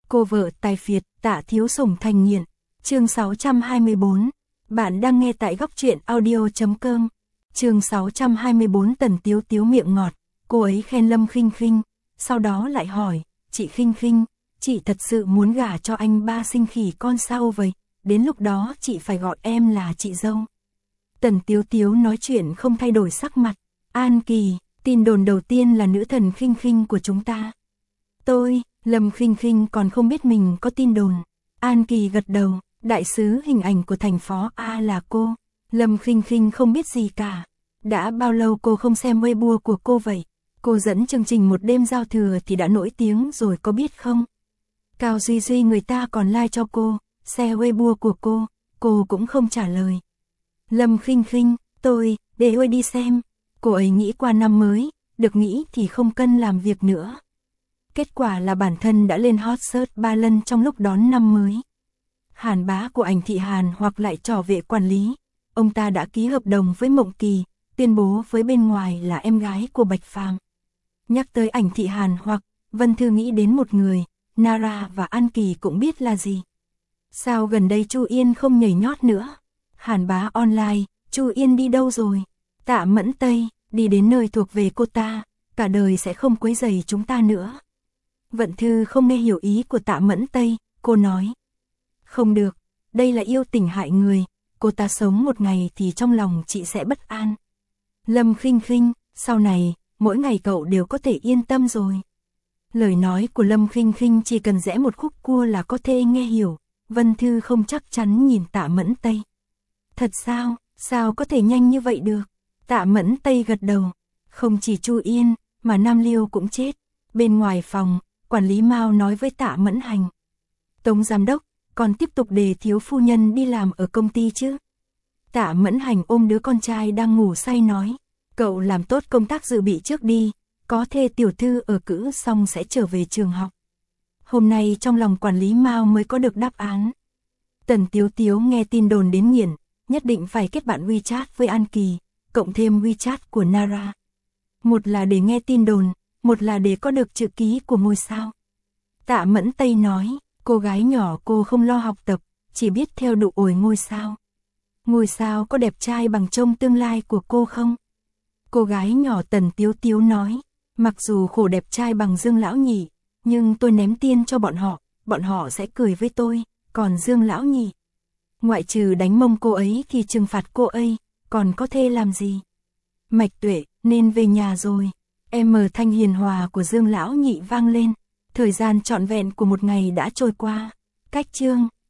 Cô vợ tài phiệt, Tạ Thiếu Sủng thành nghiện. Chương 624. Bạn đang nghe tại góc truyện audio.com. Chương 624. Tần Tiếu Tiếu miệng ngọt, cô ấy khen Lâm Khinh Khinh, sau đó lại hỏi, chị Khinh Khinh, chị thật sự muốn gả cho anh ba sinh khỉ con sao vậy? Đến lúc đó chị phải gọi em là chị dâu. Tần Tiếu Tiếu nói chuyện không thay đổi sắc mặt. An Kỳ, tin đồn đầu tiên là nữ thần Khinh Khinh của chúng ta. Lâm Khinh Khinh còn không biết mình có tin đồn. An Kỳ gật đầu, đại sứ hình ảnh của thành phố A là cô. Lâm Khinh Khinh không biết gì cả. Đã bao lâu cô không xem Weibo của cô vậy? Cô dẫn chương trình một đêm giao thừa thì đã nổi tiếng rồi có biết không? Cao Duy Duy người ta còn like cho cô, share Weibo của cô cũng không trả lời. Lâm Khinh Khinh, để tôi đi xem. Cô ấy nghĩ qua năm mới, được nghĩ thì không cần làm việc nữa. Kết quả là bản thân đã lên hot search 3 lần trong lúc đón năm mới. Hàn Bá của Ảnh Thị Hàn hoặc lại trò vệ quản lý. Ông ta đã ký hợp đồng với Mộng Kỳ, tuyên bố với bên ngoài là em gái của Bạch Phàm. Nhắc tới Ảnh Thị Hàn hoặc, Vân Thư nghĩ đến một người, Nara và An Kỳ cũng biết là gì. Sao gần đây Chu Yên không nhảy nhót nữa? Hàn Bá online, Chu Yên đi đâu rồi? Tạ Mẫn Tây, đi đến nơi thuộc về cô ta, cả đời sẽ không quấy rầy chúng ta nữa. Vận Thư không nghe hiểu ý của Tạ Mẫn Tây, cô nói. Không được, đây là yêu tình hại người, cô ta sống một ngày thì trong lòng chị sẽ bất an. Lâm Khinh Khinh, sau này, mỗi ngày cậu đều có thể yên tâm rồi. Lời nói của Lâm Khinh Khinh chỉ cần rẽ một khúc cua là có thể nghe hiểu. Vân Thư không chắc chắn nhìn Tạ Mẫn Tây. Thật sao có thể nhanh như vậy được? Tạ Mẫn Tây gật đầu. Không chỉ Chu Yên, mà Nam Liêu cũng chết. Bên ngoài phòng, quản lý Mao nói với Tạ Mẫn Hành. Tống giám đốc, còn tiếp tục để thiếu phu nhân đi làm ở công ty chứ? Tạ Mẫn Hành ôm đứa con trai đang ngủ say nói. Cậu làm tốt công tác dự bị trước đi, có thể tiểu thư ở cữ xong sẽ trở về trường học. Hôm nay trong lòng quản lý Mao mới có được đáp án. Tần Tiếu Tiếu nghe tin đồn đến nghiện, nhất định phải kết bạn WeChat với An Kỳ, cộng thêm WeChat của Nara. Một là để nghe tin đồn, một là để có được chữ ký của ngôi sao. Tạ Mẫn Tây nói, cô gái nhỏ cô không lo học tập, chỉ biết theo đuổi ngôi sao. Ngôi sao có đẹp trai bằng trông tương lai của cô không? Cô gái nhỏ Tần Tiếu Tiếu nói, mặc dù khổ đẹp trai bằng Dương Lão Nhị, nhưng tôi ném tiền cho bọn họ sẽ cười với tôi, còn Dương Lão Nhị. Ngoại trừ đánh mông cô ấy thì trừng phạt cô ấy, còn có thể làm gì? Mạch Tuệ, nên về nhà rồi. Thanh hiền hòa của Dương Lão Nhị vang lên. Thời gian trọn vẹn của một ngày đã trôi qua. Cách chương